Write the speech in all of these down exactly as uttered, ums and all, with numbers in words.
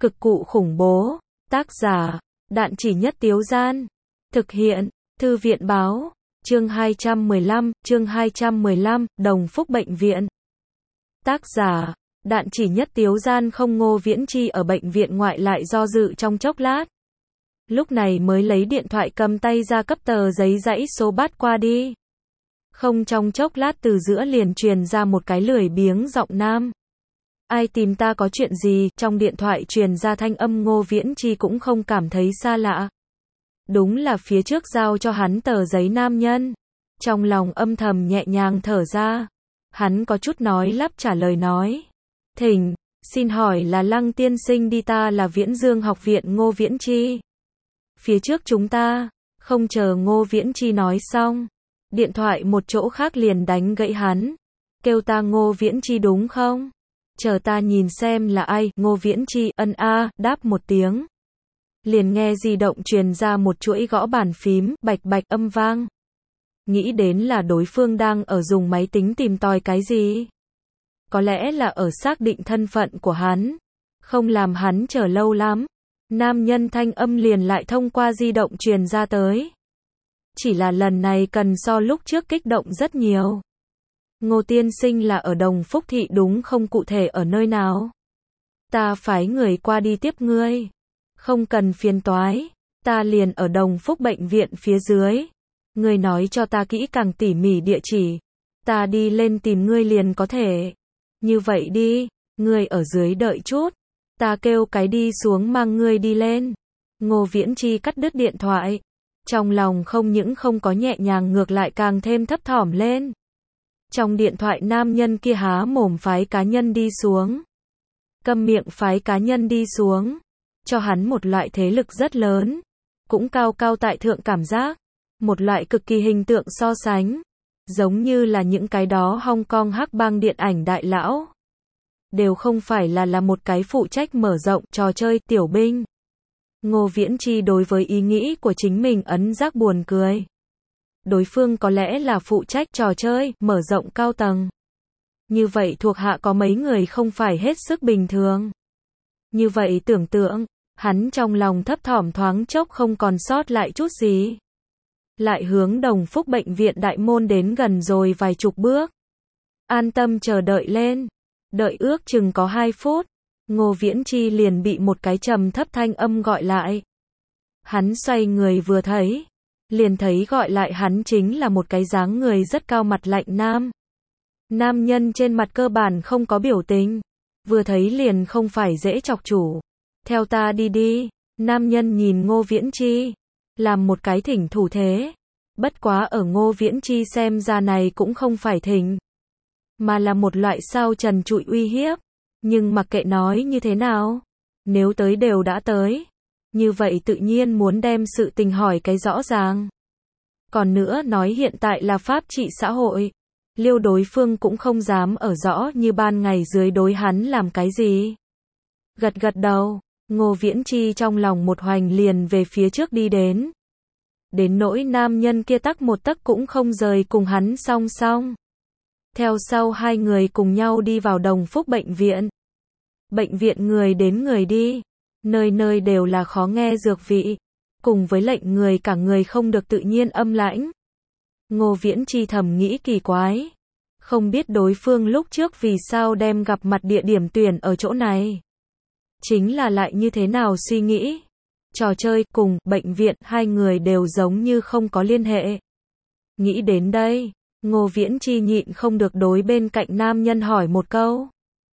Cực cụ khủng bố. Tác giả, Đạn Chỉ Nhất Tiếu Gian. Thực hiện, Thư viện Báo. Chương hai trăm mười lăm, chương hai trăm mười lăm, Đồng Phúc Bệnh viện. Tác giả, Đạn Chỉ Nhất Tiếu Gian. Không. Ngô Viễn Chi ở bệnh viện ngoại lại do dự trong chốc lát. Lúc này mới lấy điện thoại cầm tay ra cấp tờ giấy dãy số bắt qua đi. Không trong chốc lát từ giữa liền truyền ra một cái lười biếng giọng nam. Ai tìm ta, có chuyện gì? Trong điện thoại truyền ra thanh âm Ngô Viễn Chi cũng không cảm thấy xa lạ. Đúng là phía trước giao cho hắn tờ giấy nam nhân. Trong lòng âm thầm nhẹ nhàng thở ra. Hắn có chút nói lắp trả lời nói. Thỉnh, xin hỏi là Lăng tiên sinh đi, ta là Viễn Dương học viện Ngô Viễn Chi. Phía trước chúng ta, không chờ Ngô Viễn Chi nói xong. Điện thoại một chỗ khác liền đánh gãy hắn. Kêu ta Ngô Viễn Chi đúng không? Chờ ta nhìn xem là ai. Ngô Viễn Chi ân a, đáp một tiếng. Liền nghe di động truyền ra một chuỗi gõ bàn phím, bạch bạch âm vang. Nghĩ đến là đối phương đang ở dùng máy tính tìm tòi cái gì. Có lẽ là ở xác định thân phận của hắn. Không làm hắn chờ lâu lắm. Nam nhân thanh âm liền lại thông qua di động truyền ra tới. Chỉ là lần này cần so lúc trước kích động rất nhiều. Ngô tiên sinh là ở Đồng Phúc Thị đúng không, cụ thể ở nơi nào? Ta phái người qua đi tiếp ngươi. Không cần phiền toái, ta liền ở Đồng Phúc bệnh viện phía dưới. Ngươi nói cho ta kỹ càng tỉ mỉ địa chỉ. Ta đi lên tìm ngươi liền có thể. Như vậy đi, ngươi ở dưới đợi chút. Ta kêu cái đi xuống mang ngươi đi lên. Ngô Viễn Chi cắt đứt điện thoại. Trong lòng không những không có nhẹ nhàng, ngược lại càng thêm thấp thỏm lên. Trong điện thoại nam nhân kia há mồm phái cá nhân đi xuống. Câm miệng phái cá nhân đi xuống. Cho hắn một loại thế lực rất lớn. Cũng cao cao tại thượng cảm giác. Một loại cực kỳ hình tượng so sánh. Giống như là những cái đó Hong Kong hắc bang điện ảnh đại lão. Đều không phải là là một cái phụ trách mở rộng trò chơi tiểu binh. Ngô Viễn Chi đối với ý nghĩ của chính mình ấn giác buồn cười. Đối phương có lẽ là phụ trách trò chơi, mở rộng cao tầng. Như vậy thuộc hạ có mấy người không phải hết sức bình thường. Như vậy tưởng tượng, hắn trong lòng thấp thỏm thoáng chốc không còn sót lại chút gì. Lại hướng Đồng Phúc bệnh viện đại môn đến gần rồi vài chục bước. An tâm chờ đợi lên. Đợi ước chừng có hai phút. Ngô Viễn Chi liền bị một cái trầm thấp thanh âm gọi lại. Hắn xoay người vừa thấy. Liền thấy gọi lại hắn chính là một cái dáng người rất cao, mặt lạnh nam. Nam nhân trên mặt cơ bản không có biểu tình. Vừa thấy liền không phải dễ chọc chủ. Theo ta đi đi. Nam nhân nhìn Ngô Viễn Chi. Làm một cái thỉnh thủ thế. Bất quá ở Ngô Viễn Chi xem ra này cũng không phải thỉnh. Mà là một loại sao trần trụi uy hiếp. Nhưng mặc kệ nói như thế nào. Nếu tới đều đã tới. Như vậy tự nhiên muốn đem sự tình hỏi cái rõ ràng. Còn nữa nói hiện tại là pháp trị xã hội. Liêu đối phương cũng không dám ở rõ như ban ngày dưới đối hắn làm cái gì. Gật gật đầu, Ngô Viễn Chi trong lòng một hoành liền về phía trước đi đến. Đến nỗi nam nhân kia tắc một tấc cũng không rời cùng hắn song song. Theo sau hai người cùng nhau đi vào Đồng Phúc bệnh viện. Bệnh viện người đến người đi. Nơi nơi đều là khó nghe dược vị. Cùng với lệnh người cả người không được tự nhiên âm lãnh. Ngô Viễn Chi thầm nghĩ kỳ quái. Không biết đối phương lúc trước vì sao đem gặp mặt địa điểm tuyển ở chỗ này. Chính là lại như thế nào suy nghĩ. Trò chơi cùng bệnh viện hai người đều giống như không có liên hệ. Nghĩ đến đây, Ngô Viễn Chi nhịn không được đối bên cạnh nam nhân hỏi một câu.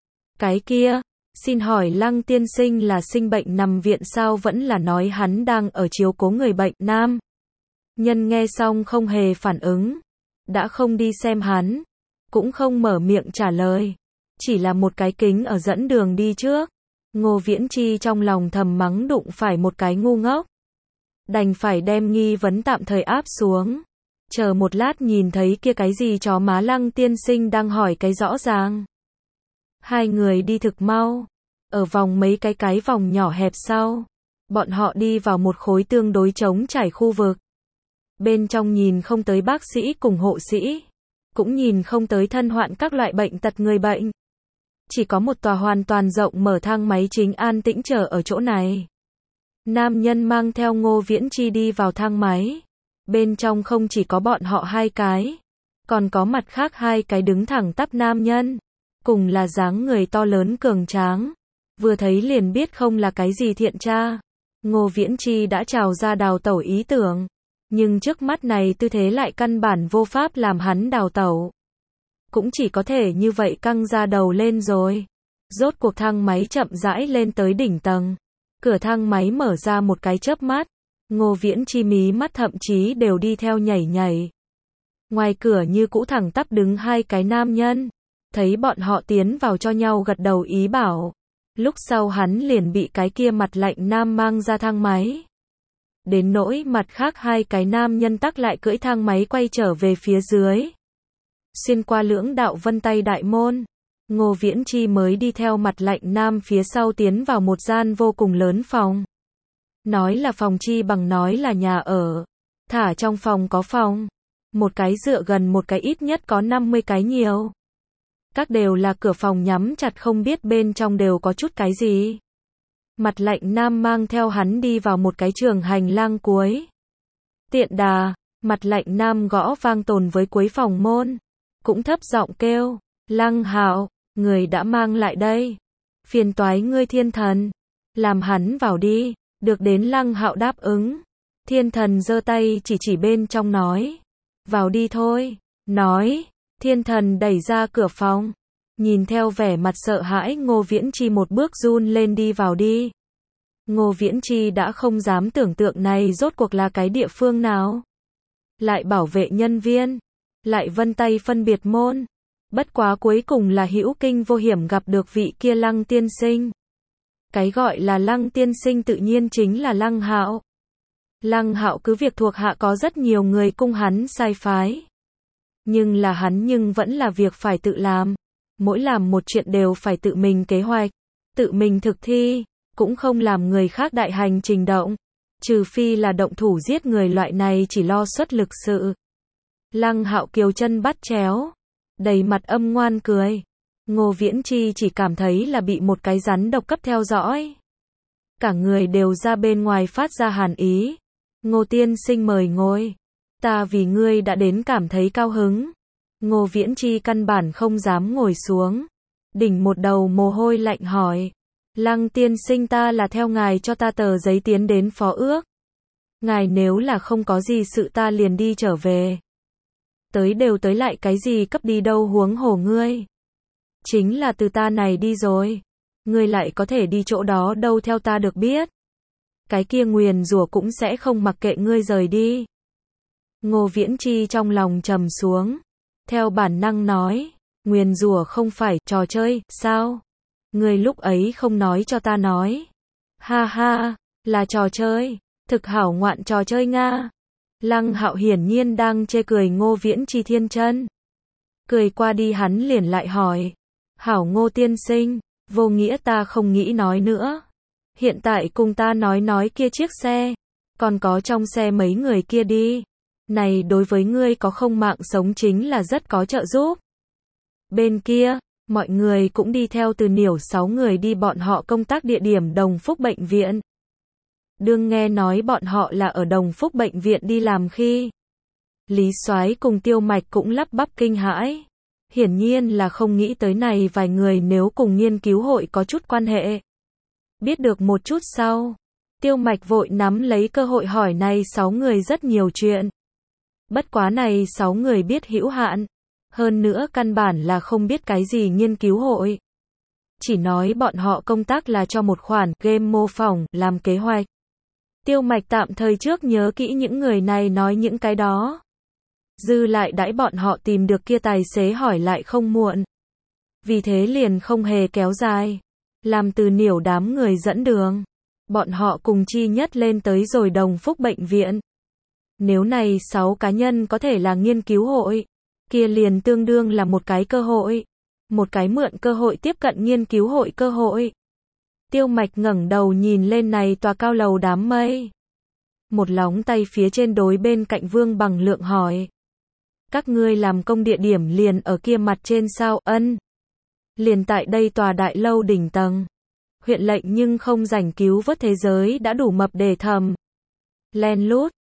Cái kia, xin hỏi Lăng tiên sinh là sinh bệnh nằm viện sao, vẫn là nói hắn đang ở chiếu cố người bệnh? Nam nhân nghe xong không hề phản ứng. Đã không đi xem hắn. Cũng không mở miệng trả lời. Chỉ là một cái kính ở dẫn đường đi trước. Ngô Viễn Chi trong lòng thầm mắng đụng phải một cái ngu ngốc. Đành phải đem nghi vấn tạm thời áp xuống. Chờ một lát nhìn thấy kia cái gì chó má Lăng tiên sinh đang hỏi cái rõ ràng. Hai người đi thực mau. Ở vòng mấy cái cái vòng nhỏ hẹp sau. Bọn họ đi vào một khối tương đối trống trải khu vực. Bên trong nhìn không tới bác sĩ cùng hộ sĩ. Cũng nhìn không tới thân hoạn các loại bệnh tật người bệnh. Chỉ có một tòa hoàn toàn rộng mở thang máy chính an tĩnh chờ ở chỗ này. Nam nhân mang theo Ngô Viễn Chi đi vào thang máy. Bên trong không chỉ có bọn họ hai cái, còn có mặt khác hai cái đứng thẳng tắp nam nhân, cùng là dáng người to lớn cường tráng. Vừa thấy liền biết không là cái gì thiện tra. Ngô Viễn Chi đã trào ra đào tẩu ý tưởng, nhưng trước mắt này tư thế lại căn bản vô pháp làm hắn đào tẩu. Cũng chỉ có thể như vậy căng ra đầu lên rồi. Rốt cuộc thang máy chậm rãi lên tới đỉnh tầng. Cửa thang máy mở ra một cái chớp mắt. Ngô Viễn Chi mí mắt thậm chí đều đi theo nhảy nhảy. Ngoài cửa như cũ thẳng tắp đứng hai cái nam nhân. Thấy bọn họ tiến vào cho nhau gật đầu ý bảo. Lúc sau hắn liền bị cái kia mặt lạnh nam mang ra thang máy. Đến nỗi mặt khác hai cái nam nhân tắc lại cưỡi thang máy quay trở về phía dưới. Xuyên qua lưỡng đạo vân tay đại môn. Ngô Viễn Chi mới đi theo mặt lạnh nam phía sau tiến vào một gian vô cùng lớn phòng. Nói là phòng chi bằng nói là nhà ở. Thả trong phòng có phòng. Một cái dựa gần một cái ít nhất có năm mươi cái nhiều. Các đều là cửa phòng nhắm chặt không biết bên trong đều có chút cái gì. Mặt lạnh nam mang theo hắn đi vào một cái trường hành lang cuối. Tiện đà, mặt lạnh nam gõ vang tồn với cuối phòng môn. Cũng thấp giọng kêu, Lăng Hạo, người đã mang lại đây. Phiền toái ngươi thiên thần. Làm hắn vào đi, được đến Lăng Hạo đáp ứng. Thiên thần giơ tay chỉ chỉ bên trong nói. Vào đi thôi, nói. Thiên thần đẩy ra cửa phòng. Nhìn theo vẻ mặt sợ hãi Ngô Viễn Chi một bước run lên đi vào đi. Ngô Viễn Chi đã không dám tưởng tượng này rốt cuộc là cái địa phương nào. Lại bảo vệ nhân viên. Lại vân tay phân biệt môn. Bất quá cuối cùng là hữu kinh vô hiểm gặp được vị kia Lăng tiên sinh. Cái gọi là Lăng tiên sinh tự nhiên chính là Lăng Hạo. Lăng Hạo cứ việc thuộc hạ có rất nhiều người cung hắn sai phái. Nhưng là hắn nhưng vẫn là việc phải tự làm. Mỗi làm một chuyện đều phải tự mình kế hoạch, tự mình thực thi, cũng không làm người khác đại hành trình động. Trừ phi là động thủ giết người loại này chỉ lo xuất lực sự. Lăng Hạo kiều chân bắt chéo, đầy mặt âm ngoan cười. Ngô Viễn Chi chỉ cảm thấy là bị một cái rắn độc cấp theo dõi. Cả người đều ra bên ngoài phát ra hàn ý. Ngô tiên sinh mời ngồi. Ta vì ngươi đã đến cảm thấy cao hứng. Ngô Viễn Chi căn bản không dám ngồi xuống. Đỉnh một đầu mồ hôi lạnh hỏi. Lăng tiên sinh ta là theo ngài cho ta tờ giấy tiến đến phó ước. Ngài nếu là không có gì sự ta liền đi trở về. Tới đều tới lại cái gì cấp đi đâu huống hổ ngươi. Chính là từ ta này đi rồi. Ngươi lại có thể đi chỗ đó đâu theo ta được biết. Cái kia nguyền rủa cũng sẽ không mặc kệ ngươi rời đi. Ngô Viễn Chi trong lòng trầm xuống. Theo bản năng nói, nguyền rủa không phải trò chơi, sao? Ngươi lúc ấy không nói cho ta nói. Ha ha, là trò chơi, thực hảo ngoạn trò chơi Nga. Lăng Hạo hiển nhiên đang chê cười Ngô Viễn Chi thiên chân. Cười qua đi hắn liền lại hỏi. Hảo Ngô tiên sinh, vô nghĩa ta không nghĩ nói nữa. Hiện tại cùng ta nói nói kia chiếc xe. Còn có trong xe mấy người kia đi. Này đối với ngươi có không mạng sống chính là rất có trợ giúp. Bên kia, mọi người cũng đi theo từ Niểu sáu người đi bọn họ công tác địa điểm Đồng Phúc Bệnh viện. Đương nghe nói bọn họ là ở Đồng Phúc Bệnh viện đi làm khi. Lý Soái cùng Tiêu Mạch cũng lắp bắp kinh hãi. Hiển nhiên là không nghĩ tới này vài người nếu cùng nghiên cứu hội có chút quan hệ. Biết được một chút sau. Tiêu Mạch vội nắm lấy cơ hội hỏi này sáu người rất nhiều chuyện. Bất quá này sáu người biết hữu hạn. Hơn nữa căn bản là không biết cái gì nghiên cứu hội. Chỉ nói bọn họ công tác là cho một khoản game mô phỏng, làm kế hoạch. Tiêu Mạch tạm thời trước nhớ kỹ những người này nói những cái đó. Dư lại đãi bọn họ tìm được kia tài xế hỏi lại không muộn. Vì thế liền không hề kéo dài. Làm từ Niểu đám người dẫn đường. Bọn họ cùng chi nhất lên tới rồi Đồng Phúc Bệnh viện. Nếu này sáu cá nhân có thể là nghiên cứu hội, kia liền tương đương là một cái cơ hội. Một cái mượn cơ hội tiếp cận nghiên cứu hội cơ hội. Tiêu Mạch ngẩng đầu nhìn lên này tòa cao lầu đám mây. Một lóng tay phía trên đối bên cạnh Vương Bằng Lượng hỏi. Các ngươi làm công địa điểm liền ở kia mặt trên sao? Ân. Liền tại đây tòa đại lâu đỉnh tầng. Huyện lệnh nhưng không rảnh cứu vớt thế giới đã đủ mập để thầm. Len lút,